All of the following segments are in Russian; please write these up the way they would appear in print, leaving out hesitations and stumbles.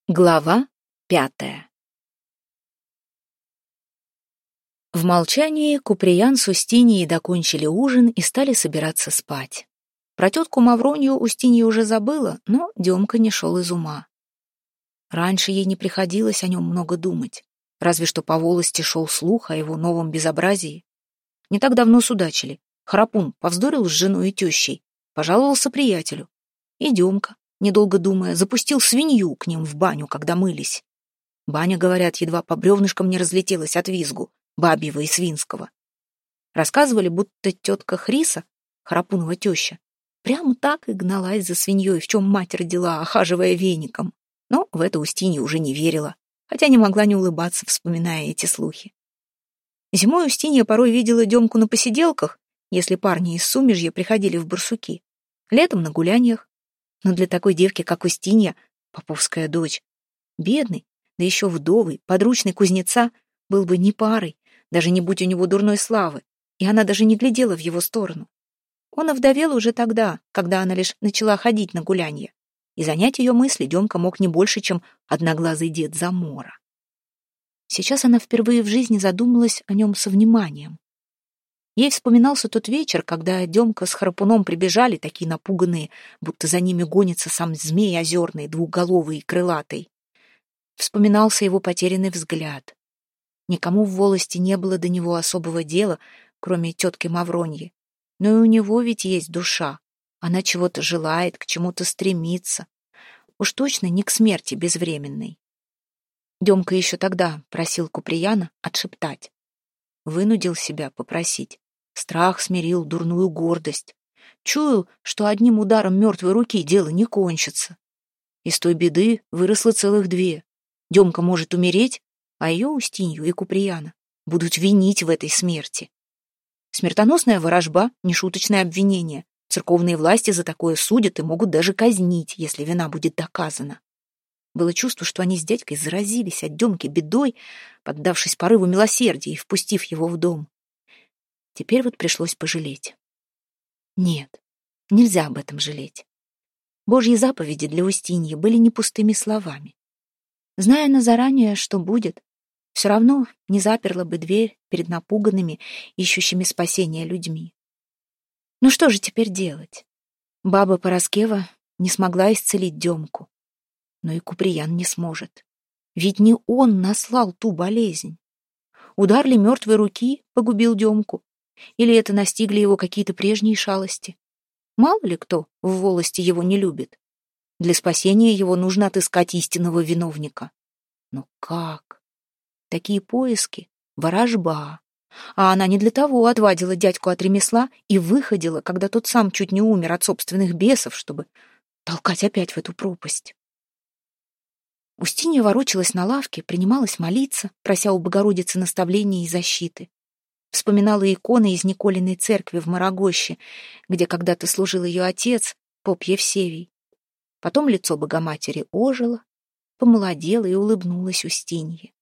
Глава 5. В молчании Куприян с Устиньей докончили ужин и стали собираться спать. Про тетку Мавронью Устинья уже забыла, но Демка не шел из ума. Раньше ей не приходилось о нем много думать, разве что по волости шел слух о его новом безобразии. Не так давно судачили. Храпун повздорил с женой и тещей, пожаловался приятелю. И Демка, недолго думая, запустил свинью к ним в баню, когда мылись. Баня, говорят, едва по бревнышкам не разлетелась от визгу, бабьего и свинского. Рассказывали, будто тетка Хриса, Храпунова теща, прямо так и гналась за свиньей, в чем мать родила, охаживая веником. Но в это Устинья уже не верила, хотя не могла не улыбаться, вспоминая эти слухи. Зимой Устинья порой видела Демку на посиделках, если парни из Сумежья приходили в Барсуки, летом на гуляниях. Но для такой девки, как Устинья, поповская дочь, бедный, да еще вдовый, подручный кузнеца, был бы не парой, даже не будь у него дурной славы, и она даже не глядела в его сторону. Он овдовел уже тогда, когда она лишь начала ходить на гулянье, и занять ее мысли Демка мог не больше, чем одноглазый дед Замора. Сейчас она впервые в жизни задумалась о нем со вниманием. Ей вспоминался тот вечер, когда Демка с Храпуном прибежали, такие напуганные, будто за ними гонится сам змей озерный, двухголовый и крылатый. Вспоминался его потерянный взгляд. Никому в волости не было до него особого дела, кроме тетки Мавроньи. Но и у него ведь есть душа. Она чего-то желает, к чему-то стремится. Уж точно не к смерти безвременной. Демка еще тогда просил Куприяна отшептать. Вынудил себя попросить. Страх смирил дурную гордость. Чуял, что одним ударом мертвой руки дело не кончится. Из той беды выросло целых две. Демка может умереть, а ее Устинью и Куприяна будут винить в этой смерти. Смертоносная ворожба, нешуточное обвинение. Церковные власти за такое судят и могут даже казнить, если вина будет доказана. Было чувство, что они с дядькой заразились от Демки бедой, поддавшись порыву милосердия и впустив его в дом. Теперь вот пришлось пожалеть. Нет, нельзя об этом жалеть. Божьи заповеди для Устиньи были не пустыми словами. Зная она заранее, что будет, все равно не заперла бы дверь перед напуганными, ищущими спасения людьми. Ну что же теперь делать? Баба Пороскева не смогла исцелить Демку. Но и Куприян не сможет. Ведь не он наслал ту болезнь. Удар ли мертвой руки погубил Демку? Или это настигли его какие-то прежние шалости? Мало ли кто в волости его не любит. Для спасения его нужно отыскать истинного виновника. Но как? Такие поиски — ворожба. А она не для того отвадила дядьку от ремесла и выходила, когда тот сам чуть не умер от собственных бесов, чтобы толкать опять в эту пропасть. Устинья ворочалась на лавке, принималась молиться, прося у Богородицы наставления и защиты. Вспоминала иконы из Николиной церкви в Марагоще, где когда-то служил ее отец, поп Евсевий. Потом лицо Богоматери ожило, помолодело и улыбнулась Устинье.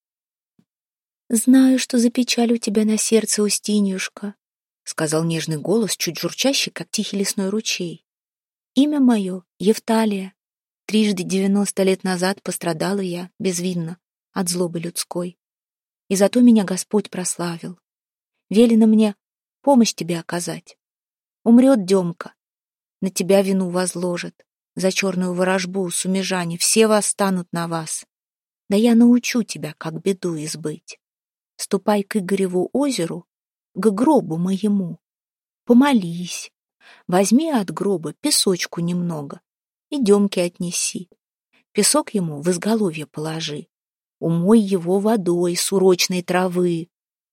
«Знаю, что за печаль у тебя на сердце, Устиньюшка», — сказал нежный голос, чуть журчащий, как тихий лесной ручей. «Имя мое — Евталия. 90 лет назад пострадала я безвинно от злобы людской. И зато меня Господь прославил. Велено мне помощь тебе оказать. Умрет Демка, на тебя вину возложат. За черную ворожбу сумежане все восстанут на вас. Да я научу тебя, как беду избыть. Ступай к Игореву озеру, к гробу моему. Помолись, возьми от гроба песочку немного и Демке отнеси. Песок ему в изголовье положи. Умой его водой с урочной травы,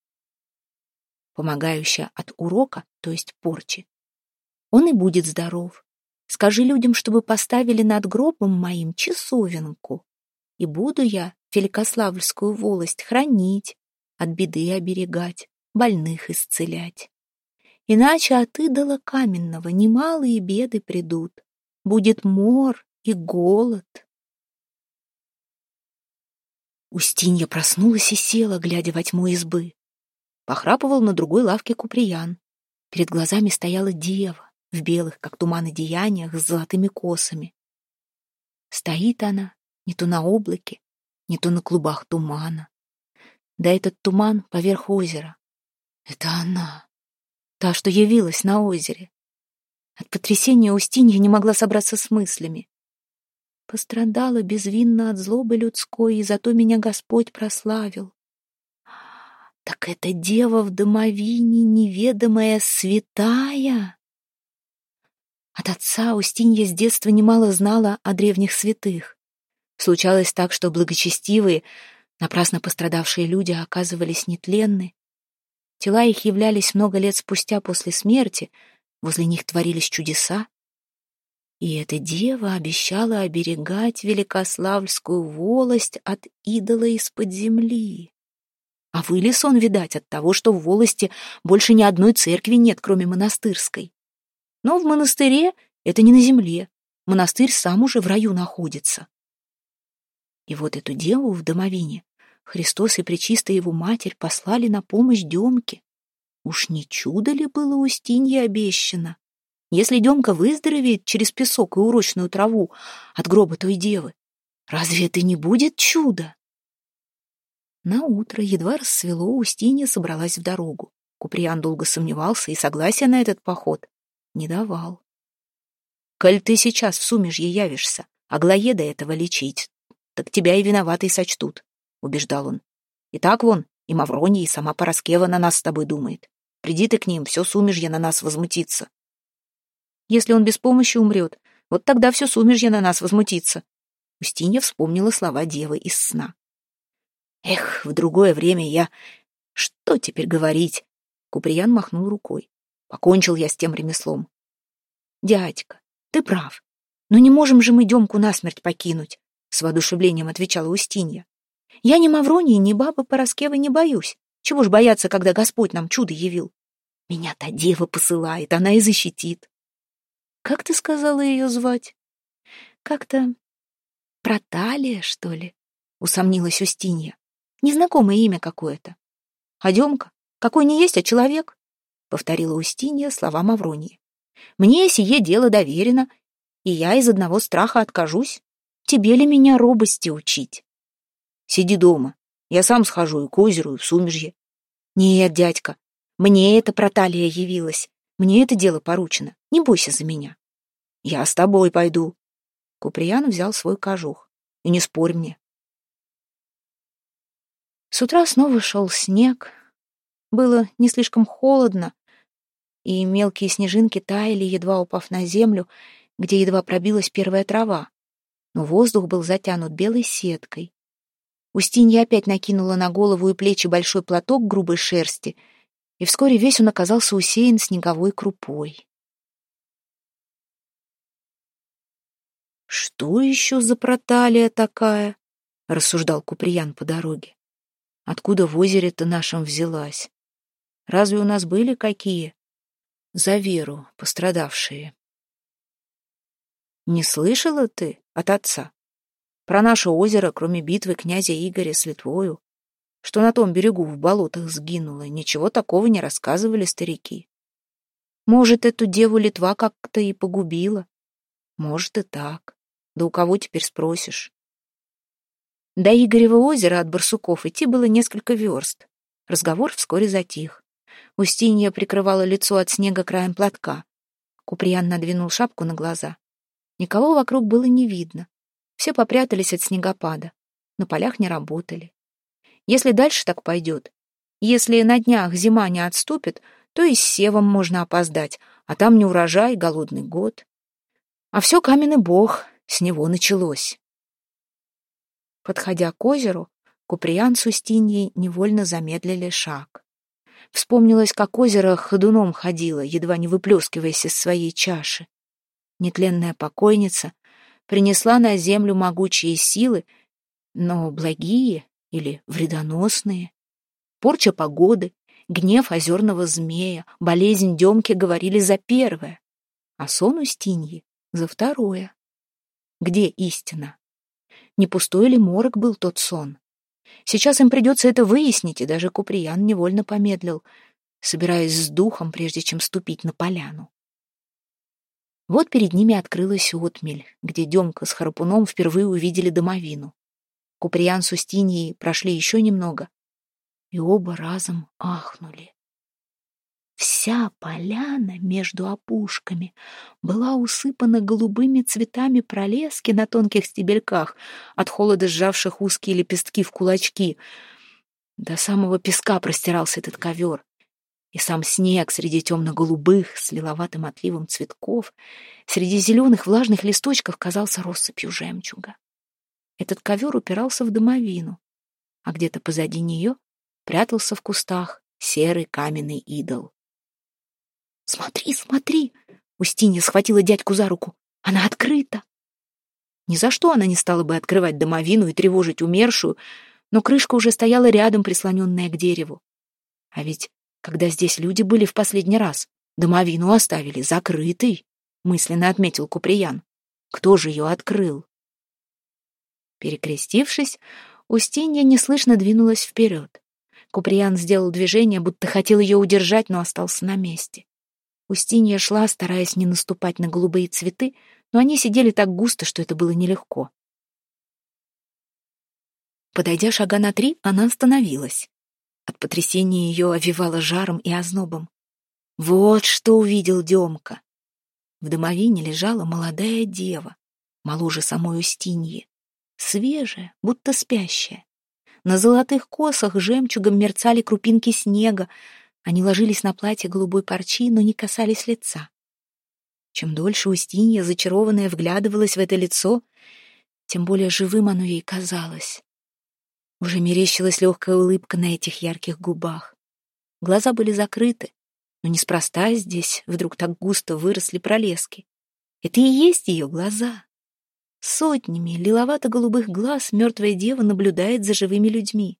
помогающая от урока, то есть порчи. Он и будет здоров. Скажи людям, чтобы поставили над гробом моим часовенку, и буду я Великославльскую волость хранить, от беды оберегать, больных исцелять. Иначе от идола каменного немалые беды придут. Будет мор и голод. Устинья проснулась и села, глядя во тьму избы. Похрапывал на другой лавке Куприян. Перед глазами стояла дева в белых, как туман, одеяниях с золотыми косами. Стоит она, не то на облаке, не то на клубах тумана. Да этот туман поверх озера. Это она, та, что явилась на озере. От потрясения Устинья не могла собраться с мыслями. Пострадала безвинно от злобы людской, и зато меня Господь прославил. Так это дева в домовине, неведомая святая. От отца Устинья с детства немало знала о древних святых. Случалось так, что благочестивые, напрасно пострадавшие люди оказывались нетленны. Тела их являлись много лет спустя после смерти, возле них творились чудеса. И эта дева обещала оберегать великославльскую волость от идола из-под земли. А вылез он, видать, от того, что в волости больше ни одной церкви нет, кроме монастырской. Но в монастыре это не на земле. Монастырь сам уже в раю находится. И вот эту деву в домовине Христос и Пречистая его Матерь послали на помощь Демке. Уж не чудо ли было Устинье обещано? Если Демка выздоровеет через песок и урочную траву от гроба той девы, разве это не будет чудо? Наутро, едва рассвело, Устинья собралась в дорогу. Куприян долго сомневался и согласия на этот поход не давал. «Коль ты сейчас в Сумежье явишься, Аглоеда этого лечить, так тебя и виноватой сочтут», — убеждал он. «И так вон, и Мавроний, и сама Параскева на нас с тобой думает. Приди ты к ним, все Сумежье на нас возмутится». «Если он без помощи умрет, вот тогда все Сумежье на нас возмутится». Устинья вспомнила слова девы из сна. «Эх, в другое время я... Что теперь говорить?» Куприян махнул рукой. «Покончил я с тем ремеслом». «Дядька, ты прав. Но не можем же мы Демку насмерть покинуть», — с воодушевлением отвечала Устинья. «Я ни Мавронии, ни бабы Параскевы не боюсь. Чего ж бояться, когда Господь нам чудо явил? Меня та дева посылает, она и защитит». «Как ты сказала ее звать?» «Как-то Проталия, что ли?» — усомнилась Устинья. «Незнакомое имя какое-то». «А Демка? Какой не есть, а человек?» — повторила Устинья слова Мавронии. «Мне сие дело доверено, и я из одного страха откажусь. Тебе ли меня робости учить?» «Сиди дома, я сам схожу и к озеру, и в Сумежье». «Нет, дядька, мне эта Проталия явилась, мне это дело поручено, не бойся за меня». «Я с тобой пойду». Куприян взял свой кожух. «И не спорь мне». С утра снова шел снег. Было не слишком холодно, и мелкие снежинки таяли, едва упав на землю, где едва пробилась первая трава. Но воздух был затянут белой сеткой. Устинья опять накинула на голову и плечи большой платок грубой шерсти, и вскоре весь он оказался усеян снеговой крупой. «Что еще за Проталия такая?» — рассуждал Куприян по дороге. «Откуда в озере-то нашем взялась? Разве у нас были какие за веру пострадавшие?» «Не слышала ты от отца про наше озеро, кроме битвы князя Игоря с Литвою, что на том берегу в болотах сгинуло? Ничего такого не рассказывали старики. Может, эту деву Литва как-то и погубила? Может, и так. Да у кого теперь спросишь?» До Игорева озера от Барсуков идти было несколько верст. Разговор вскоре затих. Устинья прикрывала лицо от снега краем платка. Куприян надвинул шапку на глаза. Никого вокруг было не видно. Все попрятались от снегопада. На полях не работали. Если дальше так пойдет, если на днях зима не отступит, то и с севом можно опоздать, а там не урожай, голодный год. А все каменный бог, с него началось. Подходя к озеру, Куприян с Устиньей невольно замедлили шаг. Вспомнилось, как озеро ходуном ходило, едва не выплескиваясь из своей чаши. Нетленная покойница принесла на землю могучие силы, но благие или вредоносные. Порча погоды, гнев озерного змея, болезнь Демки говорили за первое, а сон Устиньи — за второе. Где истина? Не пустой ли морок был тот сон? Сейчас им придется это выяснить, и даже Куприян невольно помедлил, собираясь с духом, прежде чем ступить на поляну. Вот перед ними открылась отмель, где Демка с Харапуном впервые увидели домовину. Куприян с Устиньей прошли еще немного, и оба разом ахнули. Вся поляна между опушками была усыпана голубыми цветами пролески на тонких стебельках, от холода сжавших узкие лепестки в кулачки. До самого песка простирался этот ковер, и сам снег среди темно-голубых с лиловатым отливом цветков, среди зеленых влажных листочков казался россыпью жемчуга. Этот ковер упирался в домовину, а где-то позади нее прятался в кустах серый каменный идол. «Смотри, смотри!» — Устинья схватила дядьку за руку. «Она открыта!» Ни за что она не стала бы открывать домовину и тревожить умершую, но крышка уже стояла рядом, прислоненная к дереву. А ведь, когда здесь люди были в последний раз, домовину оставили закрытой, мысленно отметил Куприян. Кто же ее открыл? Перекрестившись, Устинья неслышно двинулась вперед. Куприян сделал движение, будто хотел ее удержать, но остался на месте. Устинья шла, стараясь не наступать на голубые цветы, но они сидели так густо, что это было нелегко. Подойдя шага на 3, она остановилась. От потрясения ее овевало жаром и ознобом. Вот что увидел Демка. В домовине лежала молодая дева, моложе самой Устиньи, свежая, будто спящая. На золотых косах жемчугом мерцали крупинки снега. Они ложились на платье голубой парчи, но не касались лица. Чем дольше Устинья, зачарованная, вглядывалась в это лицо, тем более живым оно ей казалось. Уже мерещилась легкая улыбка на этих ярких губах. Глаза были закрыты, но неспроста здесь вдруг так густо выросли пролески. Это и есть ее глаза. Сотнями лиловато-голубых глаз мертвая дева наблюдает за живыми людьми.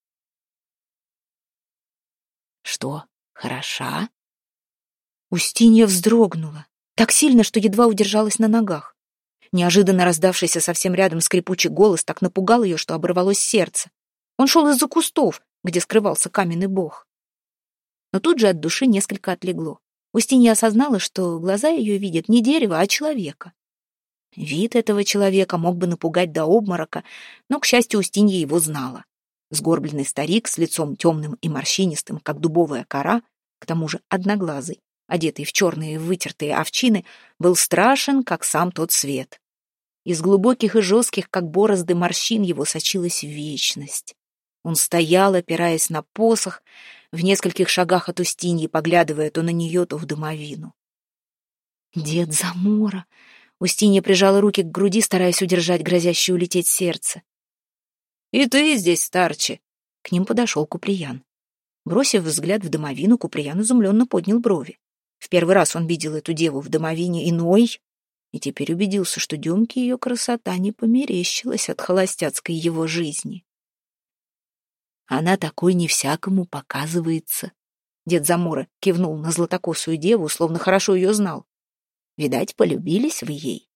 «Что, хороша?» Устинья вздрогнула, так сильно, что едва удержалась на ногах. Неожиданно раздавшийся совсем рядом скрипучий голос так напугал ее, что оборвалось сердце. Он шел из-за кустов, где скрывался каменный бог. Но тут же от души несколько отлегло. Устинья осознала, что глаза ее видят не дерево, а человека. Вид этого человека мог бы напугать до обморока, но, к счастью, Устинья его знала. Сгорбленный старик с лицом темным и морщинистым, как дубовая кора, к тому же одноглазый, одетый в черные вытертые овчины, был страшен, как сам тот свет. Из глубоких и жестких, как борозды, морщин его сочилась вечность. Он стоял, опираясь на посох, в нескольких шагах от Устиньи, поглядывая то на нее, то в домовину. «Дед Замора!» Устинья прижала руки к груди, стараясь удержать грозящее улететь сердце. «И ты здесь, старче!» К ним подошел Куприян. Бросив взгляд в домовину, Куприян изумленно поднял брови. В первый раз он видел эту деву в домовине иной, и теперь убедился, что Демке ее красота не померещилась от холостяцкой его жизни. Она такой не всякому показывается. Дед Замора кивнул на златокосую деву, словно хорошо ее знал. Видать, полюбились вы ей.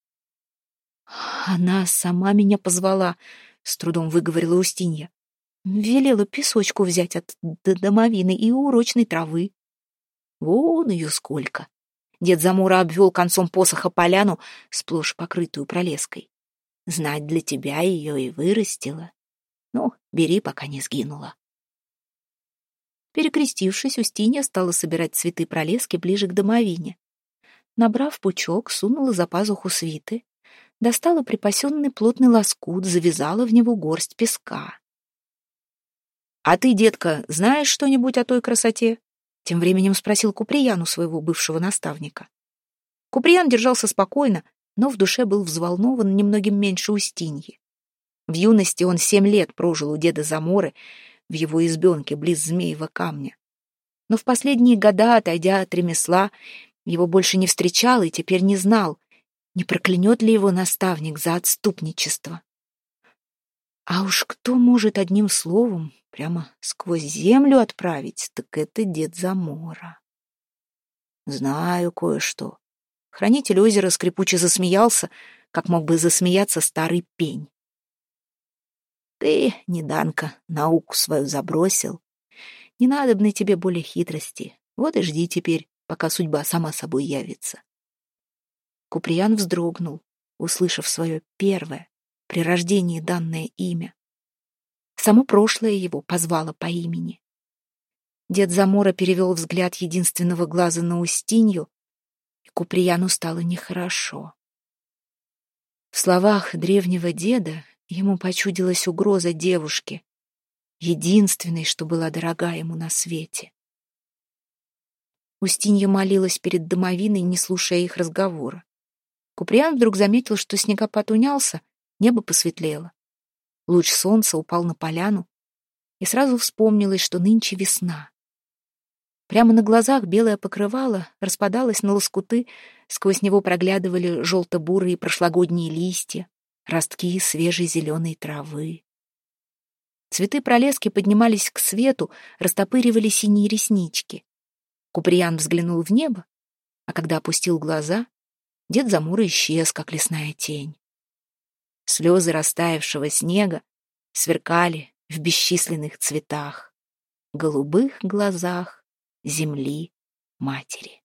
Она сама меня позвала, с трудом выговорила Устинья. Велела песочку взять от домовины и урочной травы. Вон ее сколько. Дед Замора обвел концом посоха поляну, сплошь покрытую пролеской. Знать для тебя ее и вырастила. Ну, бери, пока не сгинула. Перекрестившись, Устинья стала собирать цветы пролески ближе к домовине. Набрав пучок, сунула за пазуху свиты, достала припасенный плотный лоскут, завязала в него горсть песка. «А ты, детка, знаешь что-нибудь о той красоте?» Тем временем спросил Куприян у своего бывшего наставника. Куприян держался спокойно, но в душе был взволнован немногим меньше Устиньи. В юности он 7 лет прожил у деда Заморы в его избенке близ Змеева камня. Но в последние года, отойдя от ремесла, его больше не встречал и теперь не знал, не проклянет ли его наставник за отступничество. А уж кто может одним словом прямо сквозь землю отправить, так это дед Замора. Знаю кое-что. Хранитель озера скрипуче засмеялся, как мог бы засмеяться старый пень. Ты, неданка, науку свою забросил. Не надобны тебе более хитрости. Вот и жди теперь, пока судьба сама собой явится. Куприян вздрогнул, услышав свое первое, при рождении данное имя. Само прошлое его позвало по имени. Дед Замора перевел взгляд единственного глаза на Устинью, и Куприяну стало нехорошо. В словах древнего деда ему почудилась угроза девушке, единственной, что была дорога ему на свете. Устинья молилась перед домовиной, не слушая их разговора. Куприян вдруг заметил, что снегопад унялся, небо посветлело. Луч солнца упал на поляну, и сразу вспомнилось, что нынче весна. Прямо на глазах белое покрывало распадалось на лоскуты, сквозь него проглядывали желто-бурые прошлогодние листья, ростки свежей зеленой травы. Цветы пролески поднимались к свету, растопыривали синие реснички. Куприян взглянул в небо, а когда опустил глаза, дед Замора исчез, как лесная тень. Слезы растаявшего снега сверкали в бесчисленных цветах, голубых глазах земли матери.